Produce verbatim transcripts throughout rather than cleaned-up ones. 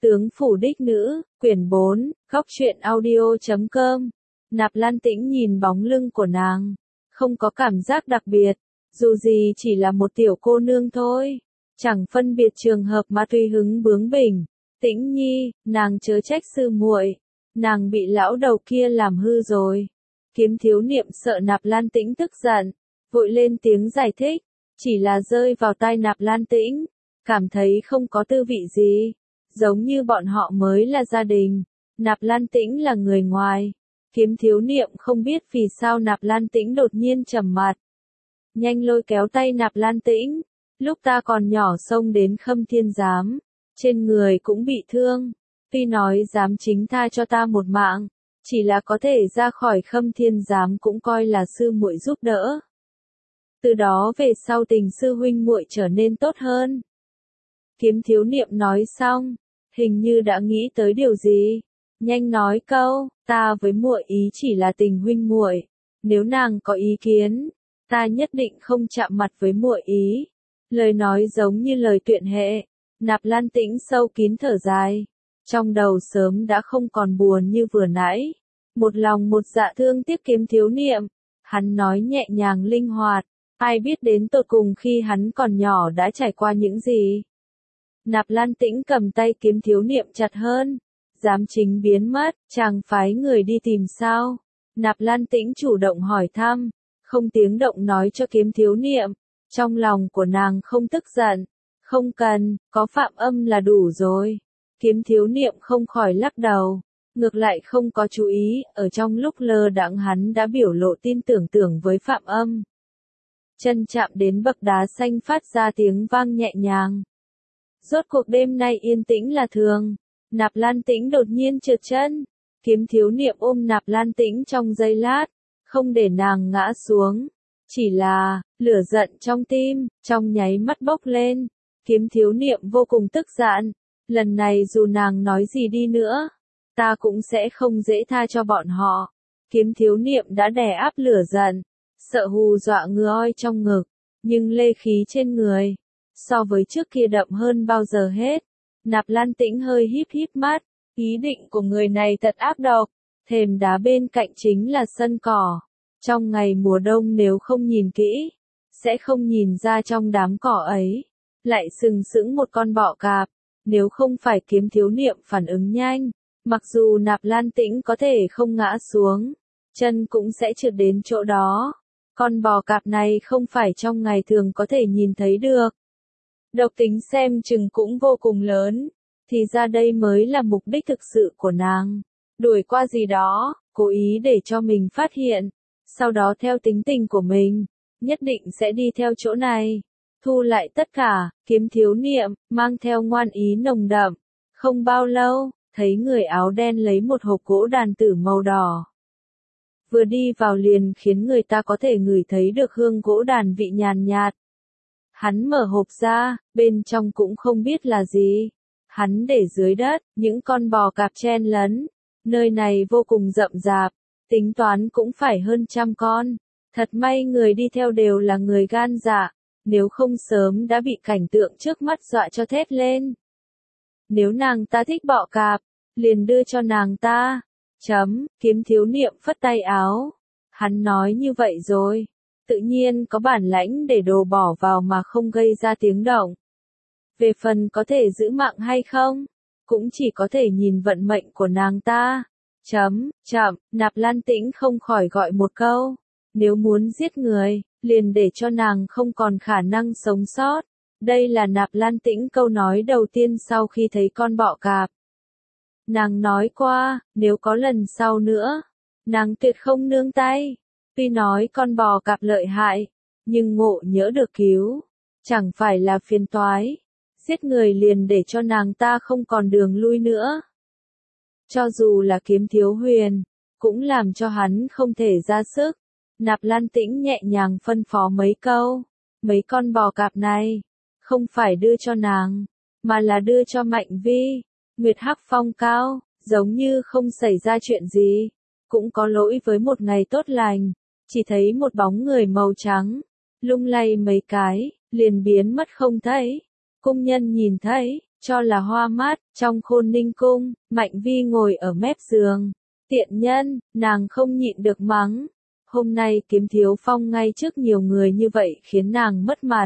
Tướng phủ đích nữ, quyển bốn, góc truyện audio chấm com. Nạp Lan Tĩnh nhìn bóng lưng của nàng, không có cảm giác đặc biệt, dù gì chỉ là một tiểu cô nương thôi, chẳng phân biệt trường hợp mà tùy hứng bướng bỉnh. Tĩnh Nhi, nàng chớ trách sư muội, nàng bị lão đầu kia làm hư rồi. Kiếm Thiếu Niệm sợ Nạp Lan Tĩnh tức giận, vội lên tiếng giải thích, chỉ là rơi vào tai Nạp Lan Tĩnh, cảm thấy không có tư vị gì, giống như bọn họ mới là gia đình, Nạp Lan Tĩnh là người ngoài. Kiếm Thiếu Niệm không biết vì sao Nạp Lan Tĩnh đột nhiên trầm mặt. Nhanh lôi kéo tay Nạp Lan Tĩnh, lúc ta còn nhỏ xông đến Khâm Thiên Giám, trên người cũng bị thương, tuy nói dám chính tha cho ta một mạng, chỉ là có thể ra khỏi Khâm Thiên Giám cũng coi là sư muội giúp đỡ. Từ đó về sau tình sư huynh muội trở nên tốt hơn. Kiếm Thiếu Niệm nói xong, hình như đã nghĩ tới điều gì, nhanh nói câu, ta với muội ý chỉ là tình huynh muội, nếu nàng có ý kiến, ta nhất định không chạm mặt với muội ý. Lời nói giống như lời tuyệt hệ. Nạp Lan Tĩnh sâu kín thở dài, trong đầu sớm đã không còn buồn như vừa nãy, một lòng một dạ thương tiếc Kiếm Thiếu Niệm. Hắn nói nhẹ nhàng linh hoạt, ai biết đến tột cùng khi hắn còn nhỏ đã trải qua những gì. Nạp Lan Tĩnh cầm tay Kiếm Thiếu Niệm chặt hơn, dám chính biến mất, chàng phái người đi tìm sao? Nạp Lan Tĩnh chủ động hỏi thăm, không tiếng động nói cho Kiếm Thiếu Niệm, trong lòng của nàng không tức giận, không cần, có Phạm Âm là đủ rồi. Kiếm Thiếu Niệm không khỏi lắc đầu, ngược lại không có chú ý, ở trong lúc lơ đãng hắn đã biểu lộ tin tưởng tưởng với Phạm Âm. Chân chạm đến bậc đá xanh phát ra tiếng vang nhẹ nhàng. Rốt cuộc đêm nay yên tĩnh là thường. Nạp Lan Tĩnh đột nhiên trượt chân, Kiếm Thiếu Niệm ôm Nạp Lan Tĩnh trong giây lát, không để nàng ngã xuống, chỉ là, lửa giận trong tim, trong nháy mắt bốc lên. Kiếm Thiếu Niệm vô cùng tức giận, lần này dù nàng nói gì đi nữa, ta cũng sẽ không dễ tha cho bọn họ. Kiếm Thiếu Niệm đã đè áp lửa giận, sợ hù dọa ngứa oi trong ngực, nhưng lê khí trên người, so với trước kia đậm hơn bao giờ hết. Nạp Lan Tĩnh hơi híp híp mắt, ý định của người này thật ác độc, thềm đá bên cạnh chính là sân cỏ. Trong ngày mùa đông nếu không nhìn kỹ, sẽ không nhìn ra trong đám cỏ ấy, lại sừng sững một con bọ cạp, nếu không phải Kiếm Thiếu Niệm phản ứng nhanh, mặc dù Nạp Lan Tĩnh có thể không ngã xuống, chân cũng sẽ trượt đến chỗ đó. Con bò cạp này không phải trong ngày thường có thể nhìn thấy được. Độc tính xem chừng cũng vô cùng lớn, thì ra đây mới là mục đích thực sự của nàng. Đuổi qua gì đó, cố ý để cho mình phát hiện, sau đó theo tính tình của mình, nhất định sẽ đi theo chỗ này. Thu lại tất cả, Kiếm Thiếu Niệm, mang theo ngoan ý nồng đậm. Không bao lâu, thấy người áo đen lấy một hộp gỗ đàn tử màu đỏ. Vừa đi vào liền khiến người ta có thể ngửi thấy được hương gỗ đàn vị nhàn nhạt. Hắn mở hộp ra, bên trong cũng không biết là gì. Hắn để dưới đất, những con bò cạp chen lấn. Nơi này vô cùng rậm rạp, tính toán cũng phải hơn trăm con. Thật may người đi theo đều là người gan dạ, nếu không sớm đã bị cảnh tượng trước mắt dọa cho thét lên. Nếu nàng ta thích bọ cạp, liền đưa cho nàng ta. Chấm, Kiếm Thiếu Niệm phất tay áo. Hắn nói như vậy rồi, tự nhiên có bản lãnh để đồ bỏ vào mà không gây ra tiếng động. Về phần có thể giữ mạng hay không, cũng chỉ có thể nhìn vận mệnh của nàng ta. Chấm, chậm, Nạp Lan Tĩnh không khỏi gọi một câu. Nếu muốn giết người, liền để cho nàng không còn khả năng sống sót. Đây là Nạp Lan Tĩnh câu nói đầu tiên sau khi thấy con bọ cạp. Nàng nói qua, nếu có lần sau nữa, nàng tuyệt không nương tay. Tuy nói con bò cạp lợi hại, nhưng ngộ nhỡ được cứu, chẳng phải là phiền toái. Giết người liền để cho nàng ta không còn đường lui nữa. Cho dù là Kiếm Thiếu Huyền, cũng làm cho hắn không thể ra sức. Nạp Lan Tĩnh nhẹ nhàng phân phó mấy câu. Mấy con bò cạp này, không phải đưa cho nàng, mà là đưa cho Mạnh Vi. Nguyệt Hắc Phong cao, giống như không xảy ra chuyện gì. Cũng có lỗi với một ngày tốt lành, chỉ thấy một bóng người màu trắng, lung lay mấy cái, liền biến mất không thấy. Cung nhân nhìn thấy, cho là hoa mát, trong Khôn Ninh cung, Mạnh Vi ngồi ở mép giường. Tiện nhân, nàng không nhịn được mắng. Hôm nay Kiếm Thiếu Phong ngay trước nhiều người như vậy khiến nàng mất mặt.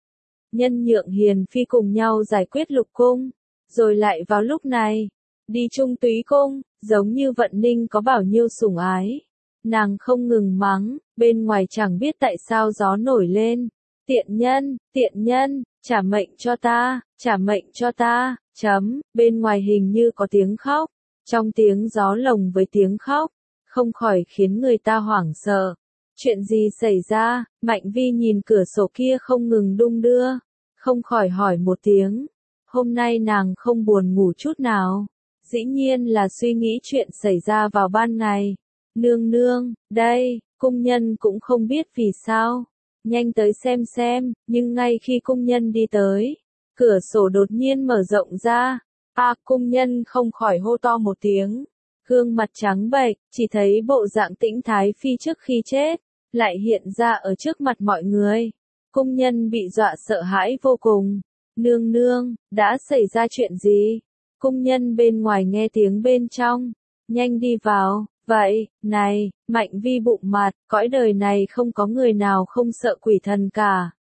Nhân nhượng Hiền Phi cùng nhau giải quyết Lục cung, rồi lại vào lúc này, đi Trung Túy cung, giống như Vận Ninh có bao nhiêu sủng ái. Nàng không ngừng mắng, bên ngoài chẳng biết tại sao gió nổi lên. Tiện nhân, tiện nhân, trả mệnh cho ta, trả mệnh cho ta, chấm, bên ngoài hình như có tiếng khóc. Trong tiếng gió lồng với tiếng khóc, không khỏi khiến người ta hoảng sợ. Chuyện gì xảy ra? Mạnh Vi nhìn cửa sổ kia không ngừng đung đưa, không khỏi hỏi một tiếng. Hôm nay nàng không buồn ngủ chút nào. Dĩ nhiên là suy nghĩ chuyện xảy ra vào ban ngày. Nương nương, đây, cung nhân cũng không biết vì sao. Nhanh tới xem xem, nhưng ngay khi cung nhân đi tới, cửa sổ đột nhiên mở rộng ra. A, cung nhân không khỏi hô to một tiếng. Gương mặt trắng bệch, chỉ thấy bộ dạng Tĩnh Thái Phi trước khi chết, lại hiện ra ở trước mặt mọi người. Cung nhân bị dọa sợ hãi vô cùng. Nương nương, đã xảy ra chuyện gì? Cung nhân bên ngoài nghe tiếng bên trong. Nhanh đi vào. Vậy, này, Mạnh Vi bụng mặt, cõi đời này không có người nào không sợ quỷ thần cả.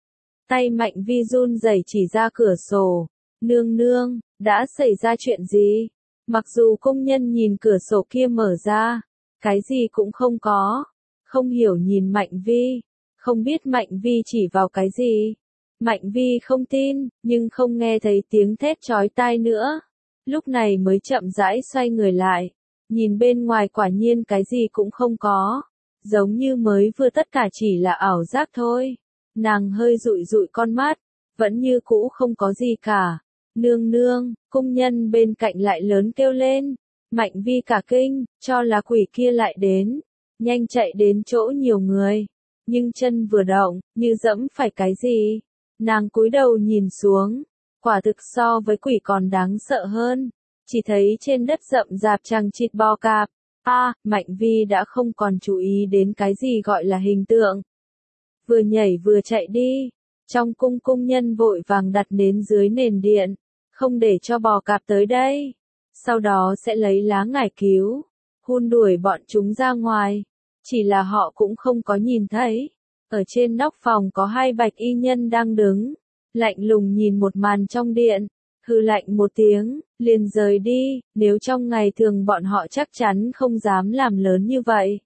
Tay Mạnh Vi run rẩy chỉ ra cửa sổ. Nương nương, đã xảy ra chuyện gì? Mặc dù công nhân nhìn cửa sổ kia mở ra, cái gì cũng không có. Không hiểu nhìn Mạnh Vi, không biết Mạnh Vi chỉ vào cái gì. Mạnh Vi không tin, nhưng không nghe thấy tiếng thét chói tai nữa. Lúc này mới chậm rãi xoay người lại. Nhìn bên ngoài quả nhiên cái gì cũng không có. Giống như mới vừa tất cả chỉ là ảo giác thôi. Nàng hơi dụi dụi con mắt, vẫn như cũ không có gì cả. Nương nương, cung nhân bên cạnh lại lớn kêu lên. Mạnh Vi cả kinh, cho là quỷ kia lại đến. Nhanh chạy đến chỗ nhiều người. Nhưng chân vừa động, như dẫm phải cái gì. Nàng cúi đầu nhìn xuống. Quả thực so với quỷ còn đáng sợ hơn. Chỉ thấy trên đất rậm rạp chằng chịt bò cạp. A, à, Mạnh Vi đã không còn chú ý đến cái gì gọi là hình tượng. Vừa nhảy vừa chạy đi. Trong cung cung nhân vội vàng đặt nến dưới nền điện. Không để cho bò cạp tới đây. Sau đó sẽ lấy lá ngải cứu. Hun đuổi bọn chúng ra ngoài. Chỉ là họ cũng không có nhìn thấy. Ở trên nóc phòng có hai bạch y nhân đang đứng. Lạnh lùng nhìn một màn trong điện. Hừ lạnh một tiếng, liền rời đi, nếu trong ngày thường bọn họ chắc chắn không dám làm lớn như vậy.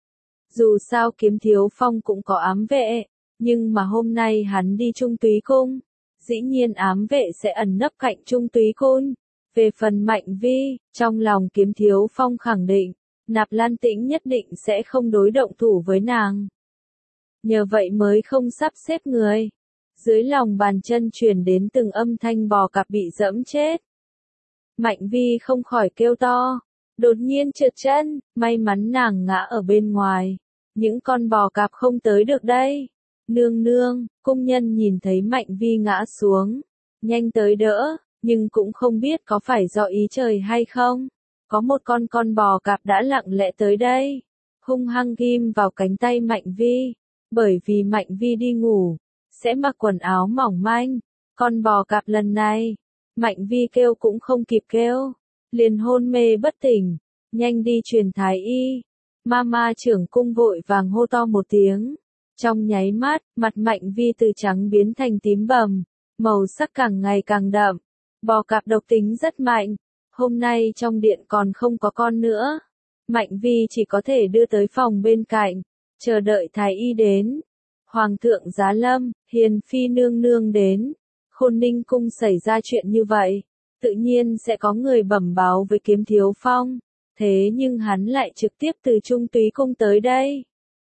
Dù sao Kiếm Thiếu Phong cũng có ám vệ, nhưng mà hôm nay hắn đi Trung Túy cung, dĩ nhiên ám vệ sẽ ẩn nấp cạnh Trung Túy cung. Về phần Mạnh Vi, trong lòng Kiếm Thiếu Phong khẳng định, Nạp Lan Tĩnh nhất định sẽ không đối động thủ với nàng. Nhờ vậy mới không sắp xếp người. Dưới lòng bàn chân truyền đến từng âm thanh bò cạp bị dẫm chết. Mạnh Vi không khỏi kêu to. Đột nhiên trượt chân, may mắn nàng ngã ở bên ngoài. Những con bò cạp không tới được đây. Nương nương, cung nhân nhìn thấy Mạnh Vi ngã xuống. Nhanh tới đỡ, nhưng cũng không biết có phải do ý trời hay không. Có một con con bò cạp đã lặng lẽ tới đây. Hung hăng ghim vào cánh tay Mạnh Vi. Bởi vì Mạnh Vi đi ngủ. Sẽ mặc quần áo mỏng manh. Con bò cạp lần này, Mạnh Vi kêu cũng không kịp kêu, liền hôn mê bất tỉnh. Nhanh đi truyền thái y. Mama trưởng cung vội vàng hô to một tiếng. Trong nháy mắt, mặt Mạnh Vi từ trắng biến thành tím bầm, màu sắc càng ngày càng đậm. Bò cạp độc tính rất mạnh. Hôm nay trong điện còn không có con nữa. Mạnh Vi chỉ có thể đưa tới phòng bên cạnh, chờ đợi thái y đến. Hoàng thượng giá lâm, Hiền Phi nương nương đến. Khôn Ninh cung xảy ra chuyện như vậy, tự nhiên sẽ có người bẩm báo với Kiếm Thiếu Phong. Thế nhưng hắn lại trực tiếp từ Trung Túy cung tới đây.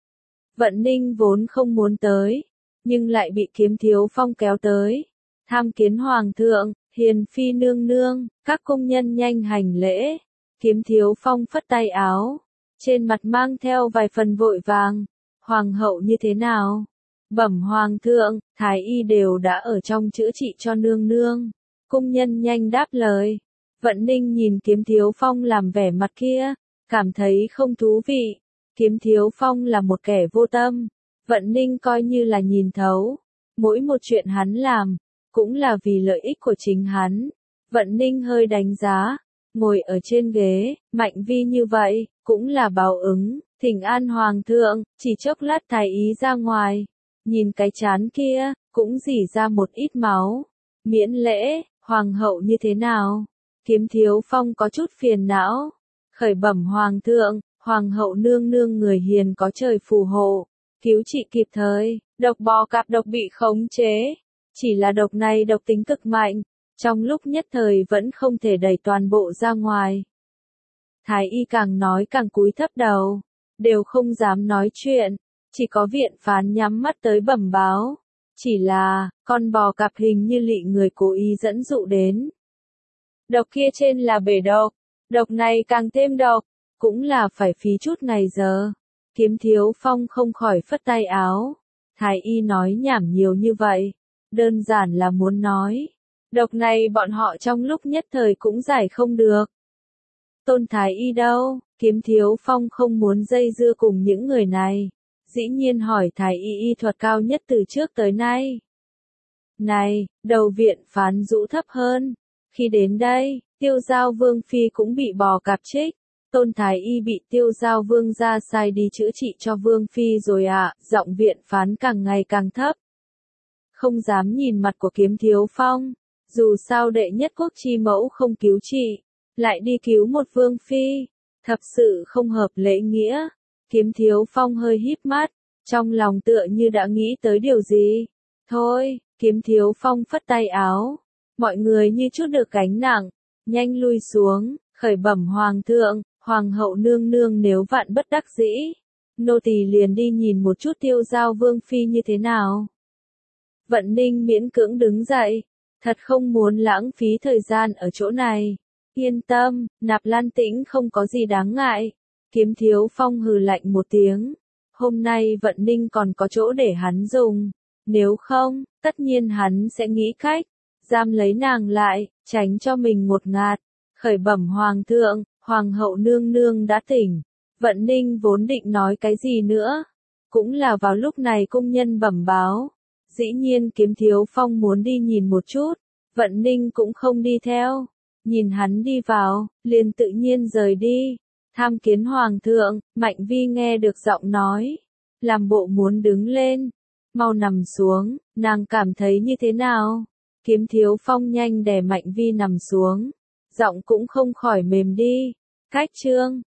Vận Ninh vốn không muốn tới, nhưng lại bị Kiếm Thiếu Phong kéo tới. Tham kiến Hoàng thượng, Hiền Phi nương nương, các cung nhân nhanh hành lễ. Kiếm Thiếu Phong phất tay áo, trên mặt mang theo vài phần vội vàng. Hoàng hậu như thế nào? Bẩm Hoàng thượng, thái y đều đã ở trong chữa trị cho nương nương. Cung nhân nhanh đáp lời. Vận Ninh nhìn Kiếm Thiếu Phong làm vẻ mặt kia, cảm thấy không thú vị. Kiếm Thiếu Phong là một kẻ vô tâm. Vận Ninh coi như là nhìn thấu. Mỗi một chuyện hắn làm, cũng là vì lợi ích của chính hắn. Vận Ninh hơi đánh giá, ngồi ở trên ghế, Mạnh Vi như vậy, cũng là báo ứng, thỉnh an hoàng thượng, chỉ chốc lát thái y ra ngoài, nhìn cái chán kia, cũng rỉ ra một ít máu. Miễn lễ, hoàng hậu như thế nào? Kiếm Thiếu Phong có chút phiền não, khởi bẩm hoàng thượng, hoàng hậu nương nương người hiền có trời phù hộ, cứu trị kịp thời, độc bò cạp độc bị khống chế, chỉ là độc này độc tính cực mạnh, trong lúc nhất thời vẫn không thể đẩy toàn bộ ra ngoài. Thái y càng nói càng cúi thấp đầu, đều không dám nói chuyện, chỉ có viện phán nhắm mắt tới bẩm báo, chỉ là, con bò cạp hình như lị người cố ý dẫn dụ đến. Độc kia trên là bể độc, độc này càng thêm độc, cũng là phải phí chút ngày giờ. Kiếm Thiếu Phong không khỏi phất tay áo, thái y nói nhảm nhiều như vậy, đơn giản là muốn nói, độc này bọn họ trong lúc nhất thời cũng giải không được. Tôn thái y đâu? Kiếm Thiếu Phong không muốn dây dưa cùng những người này, dĩ nhiên hỏi thái y y thuật cao nhất từ trước tới nay. Này, đầu viện phán rũ thấp hơn, khi đến đây, Tiêu Giao Vương Phi cũng bị bò cạp trích. Tôn thái y bị Tiêu Giao Vương ra sai đi chữa trị cho Vương Phi rồi ạ, à, giọng viện phán càng ngày càng thấp. Không dám nhìn mặt của Kiếm Thiếu Phong, dù sao đệ nhất quốc chi mẫu không cứu trị, lại đi cứu một Vương Phi, thật sự không hợp lễ nghĩa. Kiếm Thiếu Phong hơi híp mắt, trong lòng tựa như đã nghĩ tới điều gì. Thôi, Kiếm Thiếu Phong phất tay áo, mọi người như chút được gánh nặng, nhanh lui xuống, khởi bẩm hoàng thượng, hoàng hậu nương nương nếu vạn bất đắc dĩ, nô tỳ liền đi nhìn một chút Tiêu Giao Vương Phi như thế nào. Vận Ninh miễn cưỡng đứng dậy, thật không muốn lãng phí thời gian ở chỗ này. Yên tâm, Nạp Lan Tĩnh không có gì đáng ngại. Kiếm Thiếu Phong hừ lạnh một tiếng. Hôm nay Vận Ninh còn có chỗ để hắn dùng. Nếu không, tất nhiên hắn sẽ nghĩ cách, giam lấy nàng lại, tránh cho mình một ngạt. Khởi bẩm hoàng thượng, hoàng hậu nương nương đã tỉnh. Vận Ninh vốn định nói cái gì nữa. Cũng là vào lúc này cung nhân bẩm báo. Dĩ nhiên Kiếm Thiếu Phong muốn đi nhìn một chút. Vận Ninh cũng không đi theo. Nhìn hắn đi vào, liền tự nhiên rời đi. Tham kiến hoàng thượng, Mạnh Vi nghe được giọng nói. Làm bộ muốn đứng lên. Mau nằm xuống, nàng cảm thấy như thế nào? Kiếm Thiếu Phong nhanh đè Mạnh Vi nằm xuống. Giọng cũng không khỏi mềm đi. Cách chương.